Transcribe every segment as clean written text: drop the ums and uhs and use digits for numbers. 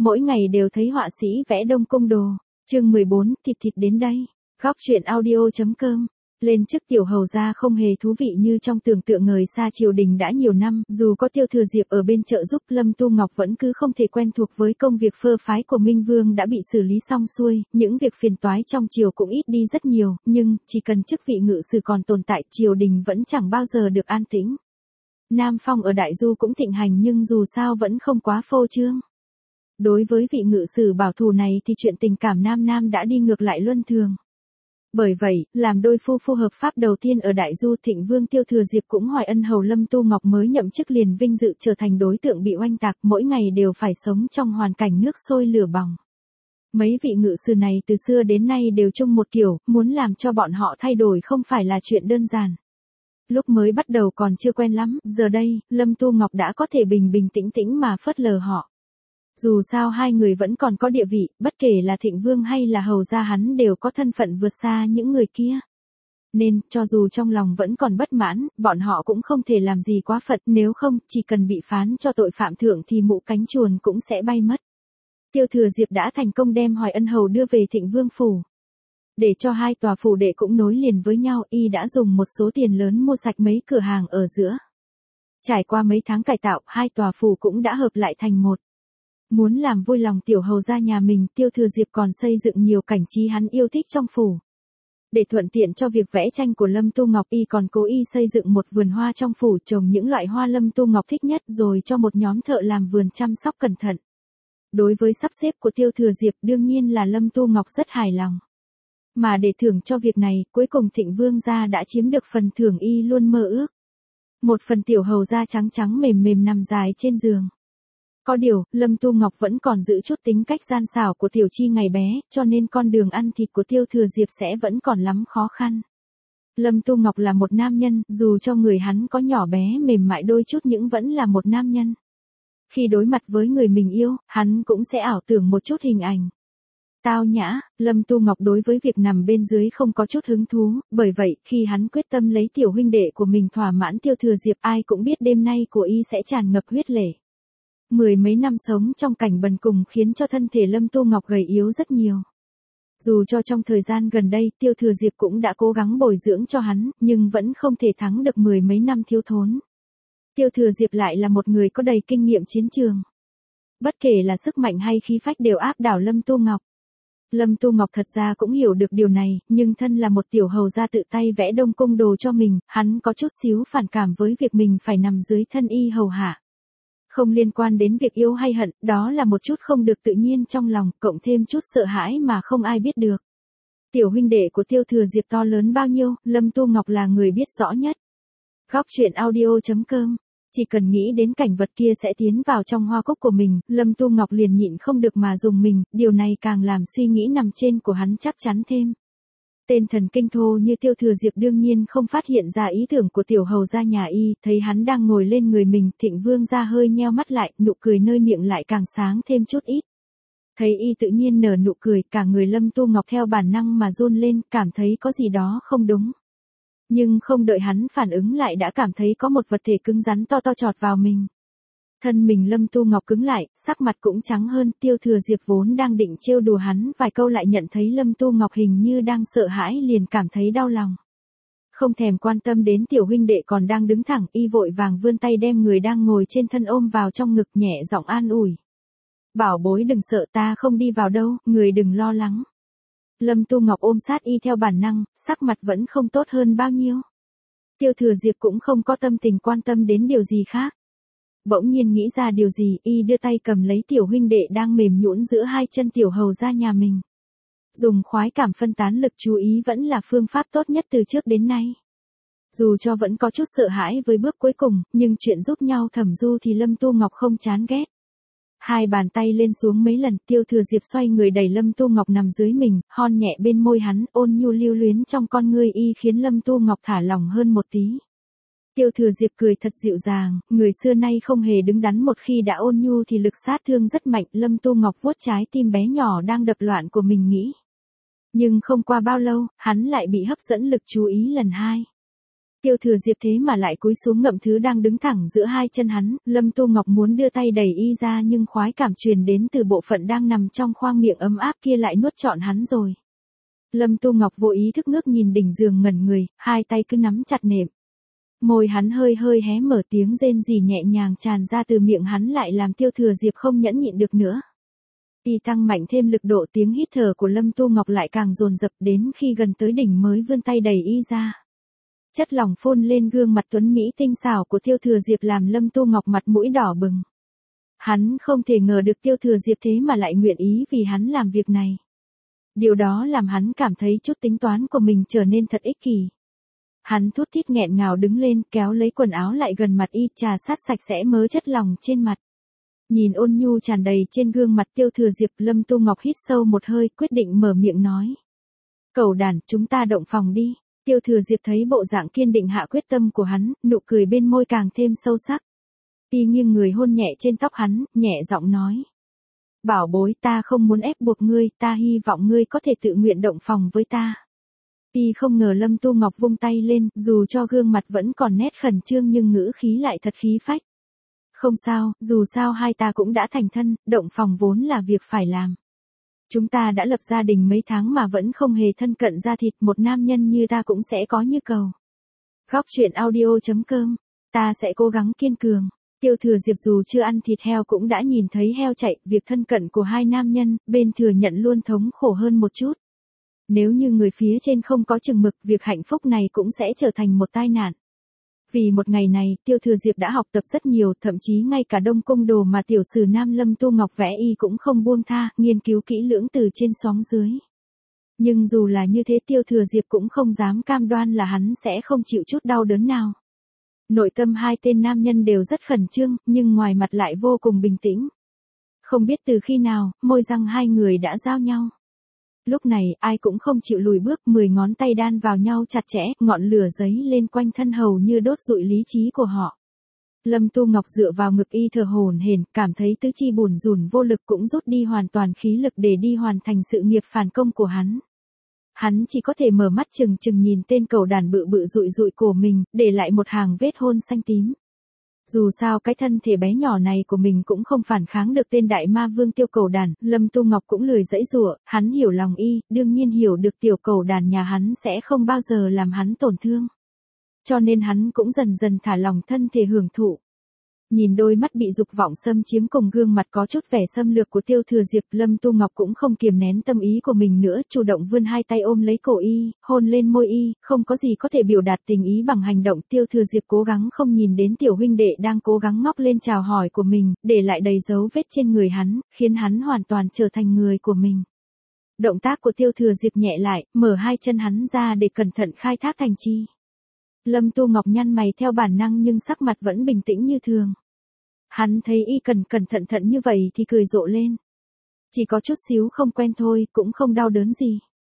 Mỗi ngày đều thấy họa sĩ vẽ Đông Cung đồ. Chương 14, thịt thịt đến đây. Góc truyện audio.com. Lên chức tiểu hầu gia không hề thú vị như trong tưởng tượng người xa triều đình đã nhiều năm, dù có Tiêu Thừa Diệp ở bên trợ giúp, Lâm Tu Ngọc vẫn cứ không thể quen thuộc với công việc phơ phái của Minh Vương đã bị xử lý xong xuôi, những việc phiền toái trong triều cũng ít đi rất nhiều, nhưng chỉ cần chức vị ngự sử còn tồn tại, triều đình vẫn chẳng bao giờ được an tĩnh. Nam phong ở Đại Du cũng thịnh hành nhưng dù sao vẫn không quá phô trương. Đối với vị ngự sử bảo thủ này thì chuyện tình cảm nam nam đã đi ngược lại luân thường. Bởi vậy, làm đôi phu hợp pháp đầu tiên ở Đại Du, Thịnh Vương Tiêu Thừa Diệp cũng hỏi ân hầu Lâm Tu Ngọc mới nhậm chức liền vinh dự trở thành đối tượng bị oanh tạc, mỗi ngày đều phải sống trong hoàn cảnh nước sôi lửa bỏng. Mấy vị ngự sử này từ xưa đến nay đều chung một kiểu, muốn làm cho bọn họ thay đổi không phải là chuyện đơn giản. Lúc mới bắt đầu còn chưa quen lắm, giờ đây, Lâm Tu Ngọc đã có thể bình tĩnh mà phớt lờ họ. Dù sao hai người vẫn còn có địa vị, bất kể là Thịnh Vương hay là hầu gia hắn đều có thân phận vượt xa những người kia. Nên, cho dù trong lòng vẫn còn bất mãn, bọn họ cũng không thể làm gì quá phận, nếu không, chỉ cần bị phán cho tội phạm thượng thì mũ cánh chuồn cũng sẽ bay mất. Tiêu Thừa Diệp đã thành công đem Hoài Ân Hầu đưa về Thịnh Vương phủ. Để cho hai tòa phủ đệ cũng nối liền với nhau, y đã dùng một số tiền lớn mua sạch mấy cửa hàng ở giữa. Trải qua mấy tháng cải tạo, hai tòa phủ cũng đã hợp lại thành một. Muốn làm vui lòng tiểu hầu gia nhà mình, Tiêu Thừa Diệp còn xây dựng nhiều cảnh trí hắn yêu thích trong phủ. Để thuận tiện cho việc vẽ tranh của Lâm Tu Ngọc, y còn cố ý xây dựng một vườn hoa trong phủ, trồng những loại hoa Lâm Tu Ngọc thích nhất rồi cho một nhóm thợ làm vườn chăm sóc cẩn thận. Đối với sắp xếp của Tiêu Thừa Diệp đương nhiên là Lâm Tu Ngọc rất hài lòng. Mà để thưởng cho việc này, cuối cùng Thịnh Vương gia đã chiếm được phần thưởng y luôn mơ ước. Một phần tiểu hầu gia trắng trắng mềm nằm dài trên giường. Có điều, Lâm Tu Ngọc vẫn còn giữ chút tính cách gian xảo của tiểu chi ngày bé, cho nên con đường ăn thịt của Tiêu Thừa Diệp sẽ vẫn còn lắm khó khăn. Lâm Tu Ngọc là một nam nhân, dù cho người hắn có nhỏ bé mềm mại đôi chút nhưng vẫn là một nam nhân. Khi đối mặt với người mình yêu, hắn cũng sẽ ảo tưởng một chút hình ảnh tao nhã. Lâm Tu Ngọc đối với việc nằm bên dưới không có chút hứng thú, bởi vậy, khi hắn quyết tâm lấy tiểu huynh đệ của mình thỏa mãn Tiêu Thừa Diệp, ai cũng biết đêm nay của y sẽ tràn ngập huyết lệ. Mười mấy năm sống trong cảnh bần cùng khiến cho thân thể Lâm Tu Ngọc gầy yếu rất nhiều. Dù cho trong thời gian gần đây Tiêu Thừa Diệp cũng đã cố gắng bồi dưỡng cho hắn, nhưng vẫn không thể thắng được mười mấy năm thiếu thốn. Tiêu Thừa Diệp lại là một người có đầy kinh nghiệm chiến trường. Bất kể là sức mạnh hay khí phách đều áp đảo Lâm Tu Ngọc. Lâm Tu Ngọc thật ra cũng hiểu được điều này, nhưng thân là một tiểu hầu gia tự tay vẽ Đông Cung đồ cho mình, hắn có chút xíu phản cảm với việc mình phải nằm dưới thân y hầu hạ. Không liên quan đến việc yêu hay hận, đó là một chút không được tự nhiên trong lòng, cộng thêm chút sợ hãi mà không ai biết được. Tiểu huynh đệ của Tiêu Thừa Diệp to lớn bao nhiêu, Lâm Tu Ngọc là người biết rõ nhất. Góc truyện audio.com. Chỉ cần nghĩ đến cảnh vật kia sẽ tiến vào trong hoa cúc của mình, Lâm Tu Ngọc liền nhịn không được mà dùng mình, điều này càng làm suy nghĩ nằm trên của hắn chắc chắn thêm. Tên thần kinh thô như Tiêu Thừa Diệp đương nhiên không phát hiện ra ý tưởng của tiểu hầu gia nhà y, thấy hắn đang ngồi lên người mình, Thịnh Vương gia hơi nheo mắt lại, nụ cười nơi miệng lại càng sáng thêm chút ít. Thấy y tự nhiên nở nụ cười, cả người Lâm Tu Ngọc theo bản năng mà run lên, cảm thấy có gì đó không đúng. Nhưng không đợi hắn phản ứng lại đã cảm thấy có một vật thể cứng rắn to chọt vào mình. Thân mình Lâm Tu Ngọc cứng lại, sắc mặt cũng trắng hơn, Tiêu Thừa Diệp vốn đang định trêu đùa hắn vài câu lại nhận thấy Lâm Tu Ngọc hình như đang sợ hãi liền cảm thấy đau lòng. Không thèm quan tâm đến tiểu huynh đệ còn đang đứng thẳng, y vội vàng vươn tay đem người đang ngồi trên thân ôm vào trong ngực, nhẹ giọng an ủi. Bảo bối đừng sợ, ta không đi vào đâu, người đừng lo lắng. Lâm Tu Ngọc ôm sát y theo bản năng, sắc mặt vẫn không tốt hơn bao nhiêu. Tiêu Thừa Diệp cũng không có tâm tình quan tâm đến điều gì khác. Bỗng nhiên nghĩ ra điều gì, y đưa tay cầm lấy tiểu huynh đệ đang mềm nhũn giữa hai chân tiểu hầu gia nhà mình. Dùng khoái cảm phân tán lực chú ý vẫn là phương pháp tốt nhất từ trước đến nay. Dù cho vẫn có chút sợ hãi với bước cuối cùng, nhưng chuyện giúp nhau thẩm du thì Lâm Tu Ngọc không chán ghét. Hai bàn tay lên xuống mấy lần, Tiêu Thừa Diệp xoay người đẩy Lâm Tu Ngọc nằm dưới mình, hon nhẹ bên môi hắn, ôn nhu lưu luyến trong con ngươi y khiến Lâm Tu Ngọc thả lỏng hơn một tí. Tiêu Thừa Diệp cười thật dịu dàng, người xưa nay không hề đứng đắn, một khi đã ôn nhu thì lực sát thương rất mạnh. Lâm Tu Ngọc vuốt trái tim bé nhỏ đang đập loạn của mình nghĩ. Nhưng không qua bao lâu, hắn lại bị hấp dẫn lực chú ý lần hai. Tiêu Thừa Diệp thế mà lại cúi xuống ngậm thứ đang đứng thẳng giữa hai chân hắn, Lâm Tu Ngọc muốn đưa tay đẩy y ra nhưng khoái cảm truyền đến từ bộ phận đang nằm trong khoang miệng ấm áp kia lại nuốt trọn hắn rồi. Lâm Tu Ngọc vô ý thức ngước nhìn đỉnh giường ngẩn người, hai tay cứ nắm chặt nệm. Môi hắn hơi hơi hé mở, tiếng rên rỉ nhẹ nhàng tràn ra từ miệng hắn lại làm Tiêu Thừa Diệp không nhẫn nhịn được nữa. Y tăng mạnh thêm lực độ, tiếng hít thở của Lâm Tu Ngọc lại càng dồn dập, đến khi gần tới đỉnh mới vươn tay đẩy y ra. Chất lỏng phun lên gương mặt tuấn mỹ tinh xảo của Tiêu Thừa Diệp làm Lâm Tu Ngọc mặt mũi đỏ bừng. Hắn không thể ngờ được Tiêu Thừa Diệp thế mà lại nguyện ý vì hắn làm việc này. Điều đó làm hắn cảm thấy chút tính toán của mình trở nên thật ích kỷ. Hắn thút thít nghẹn ngào đứng lên, kéo lấy quần áo lại gần mặt y, trà sát sạch sẽ mớ chất lỏng trên mặt. Nhìn ôn nhu tràn đầy trên gương mặt Tiêu Thừa Diệp, Lâm Tu Ngọc hít sâu một hơi, quyết định mở miệng nói. Cẩu đàn, chúng ta động phòng đi. Tiêu Thừa Diệp thấy bộ dạng kiên định hạ quyết tâm của hắn, nụ cười bên môi càng thêm sâu sắc. Y nghiêng người hôn nhẹ trên tóc hắn, nhẹ giọng nói. Bảo bối, ta không muốn ép buộc ngươi, ta hy vọng ngươi có thể tự nguyện động phòng với ta. Y không ngờ Lâm Tu Ngọc vung tay lên, dù cho gương mặt vẫn còn nét khẩn trương nhưng ngữ khí lại thật khí phách. Không sao, dù sao hai ta cũng đã thành thân, động phòng vốn là việc phải làm. Chúng ta đã lập gia đình mấy tháng mà vẫn không hề thân cận da thịt, một nam nhân như ta cũng sẽ có như cầu. Góc truyện audio.com, ta sẽ cố gắng kiên cường. Tiêu Thừa Diệp dù chưa ăn thịt heo cũng đã nhìn thấy heo chạy, việc thân cận của hai nam nhân, bên thừa nhận luôn thống khổ hơn một chút. Nếu như người phía trên không có chừng mực, việc hạnh phúc này cũng sẽ trở thành một tai nạn. Vì một ngày này, Tiêu Thừa Diệp đã học tập rất nhiều, thậm chí ngay cả đông cung đồ mà tiểu sử nam Lâm Tu Ngọc vẽ y cũng không buông tha, nghiên cứu kỹ lưỡng từ trên xuống dưới. Nhưng dù là như thế, Tiêu Thừa Diệp cũng không dám cam đoan là hắn sẽ không chịu chút đau đớn nào. Nội tâm hai tên nam nhân đều rất khẩn trương, nhưng ngoài mặt lại vô cùng bình tĩnh. Không biết từ khi nào, môi răng hai người đã giao nhau. Lúc này, ai cũng không chịu lùi bước, 10 ngón tay đan vào nhau chặt chẽ, ngọn lửa giấy lên quanh thân hầu như đốt rụi lý trí của họ. Lâm Tu Ngọc dựa vào ngực y thở hổn hển, cảm thấy tứ chi bủn rủn vô lực, cũng rút đi hoàn toàn khí lực để đi hoàn thành sự nghiệp phản công của hắn. Hắn chỉ có thể mở mắt trừng trừng nhìn tên cẩu đàn bự bự rụi rụi của mình, để lại một hàng vết hôn xanh tím. Dù sao cái thân thể bé nhỏ này của mình cũng không phản kháng được tên đại ma vương Tiêu Cẩu Đàn, Lâm Tu Ngọc cũng lười giãy giụa, hắn hiểu lòng y, đương nhiên hiểu được tiểu cẩu đàn nhà hắn sẽ không bao giờ làm hắn tổn thương. Cho nên hắn cũng dần dần thả lòng thân thể hưởng thụ. Nhìn đôi mắt bị dục vọng xâm chiếm cùng gương mặt có chút vẻ xâm lược của Tiêu Thừa Diệp, Lâm Tu Ngọc cũng không kiềm nén tâm ý của mình nữa, chủ động vươn hai tay ôm lấy cổ y, hôn lên môi y, không có gì có thể biểu đạt tình ý bằng hành động. Tiêu Thừa Diệp cố gắng không nhìn đến tiểu huynh đệ đang cố gắng ngóc lên chào hỏi của mình, để lại đầy dấu vết trên người hắn, khiến hắn hoàn toàn trở thành người của mình. Động tác của Tiêu Thừa Diệp nhẹ lại, mở hai chân hắn ra để cẩn thận khai thác thành chi. Lâm Tu Ngọc nhăn mày theo bản năng nhưng sắc mặt vẫn bình tĩnh như thường. Hắn thấy y cẩn thận như vậy thì cười rộ lên. Chỉ có chút xíu không quen thôi, cũng không đau đớn gì.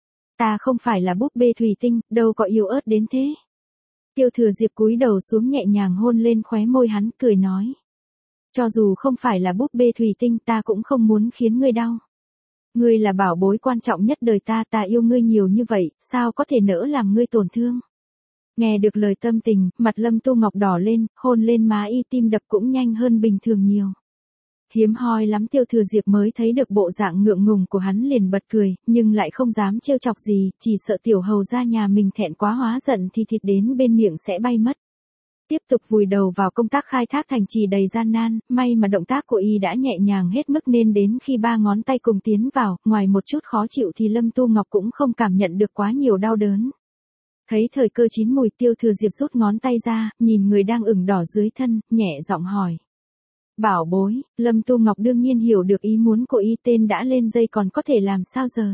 Ta không phải là búp bê thủy tinh, đâu có yếu ớt đến thế. Tiêu Thừa Diệp cúi đầu xuống nhẹ nhàng hôn lên khóe môi hắn, cười nói. Cho dù không phải là búp bê thủy tinh, ta cũng không muốn khiến ngươi đau. Ngươi là bảo bối quan trọng nhất đời ta, ta yêu ngươi nhiều như vậy, sao có thể nỡ làm ngươi tổn thương. Nghe được lời tâm tình, mặt Lâm Tu Ngọc đỏ lên, hôn lên má y, tim đập cũng nhanh hơn bình thường nhiều. Hiếm hoi lắm Tiêu Thừa Diệp mới thấy được bộ dạng ngượng ngùng của hắn, liền bật cười, nhưng lại không dám trêu chọc gì, chỉ sợ tiểu hầu ra nhà mình thẹn quá hóa giận thì thịt đến bên miệng sẽ bay mất. Tiếp tục vùi đầu vào công tác khai thác thành trì đầy gian nan, may mà động tác của y đã nhẹ nhàng hết mức nên đến khi ba ngón tay cùng tiến vào, ngoài một chút khó chịu thì Lâm Tu Ngọc cũng không cảm nhận được quá nhiều đau đớn. Thấy thời cơ chín mùi, Tiêu Thừa Diệp rút ngón tay ra, nhìn người đang ửng đỏ dưới thân, nhẹ giọng hỏi. Bảo bối, Lâm Tu Ngọc đương nhiên hiểu được ý muốn của y, tên đã lên dây còn có thể làm sao giờ.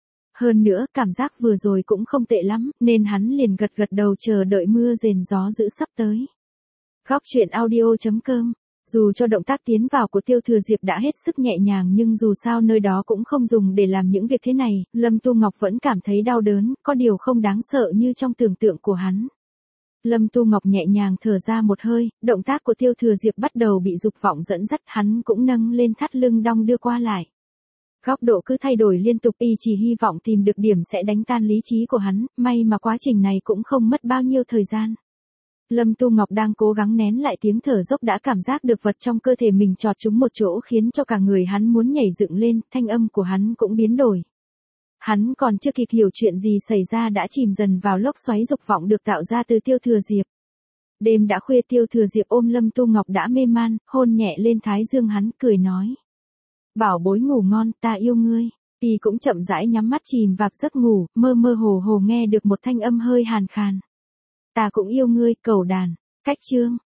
Hơn nữa, cảm giác vừa rồi cũng không tệ lắm, nên hắn liền gật đầu chờ đợi mưa rền gió dữ sắp tới. Góc truyện audio.com. Dù cho động tác tiến vào của Tiêu Thừa Diệp đã hết sức nhẹ nhàng nhưng dù sao nơi đó cũng không dùng để làm những việc thế này, Lâm Tu Ngọc vẫn cảm thấy đau đớn, có điều không đáng sợ như trong tưởng tượng của hắn. Lâm Tu Ngọc nhẹ nhàng thở ra một hơi, động tác của Tiêu Thừa Diệp bắt đầu bị dục vọng dẫn dắt, hắn cũng nâng lên thắt lưng đong đưa qua lại. Góc độ cứ thay đổi liên tục, y chỉ hy vọng tìm được điểm sẽ đánh tan lý trí của hắn, may mà quá trình này cũng không mất bao nhiêu thời gian. Lâm Tu Ngọc đang cố gắng nén lại tiếng thở dốc đã cảm giác được vật trong cơ thể mình chọt trúng một chỗ khiến cho cả người hắn muốn nhảy dựng lên, thanh âm của hắn cũng biến đổi. Hắn còn chưa kịp hiểu chuyện gì xảy ra đã chìm dần vào lốc xoáy dục vọng được tạo ra từ Tiêu Thừa Diệp. Đêm đã khuya, Tiêu Thừa Diệp ôm Lâm Tu Ngọc đã mê man, hôn nhẹ lên thái dương hắn, cười nói. Bảo bối ngủ ngon, ta yêu ngươi. Y cũng chậm rãi nhắm mắt chìm vào giấc ngủ, mơ mơ hồ hồ nghe được một thanh âm hơi hàn khàn. Ta cũng yêu ngươi, cẩu đàn. Cách chương.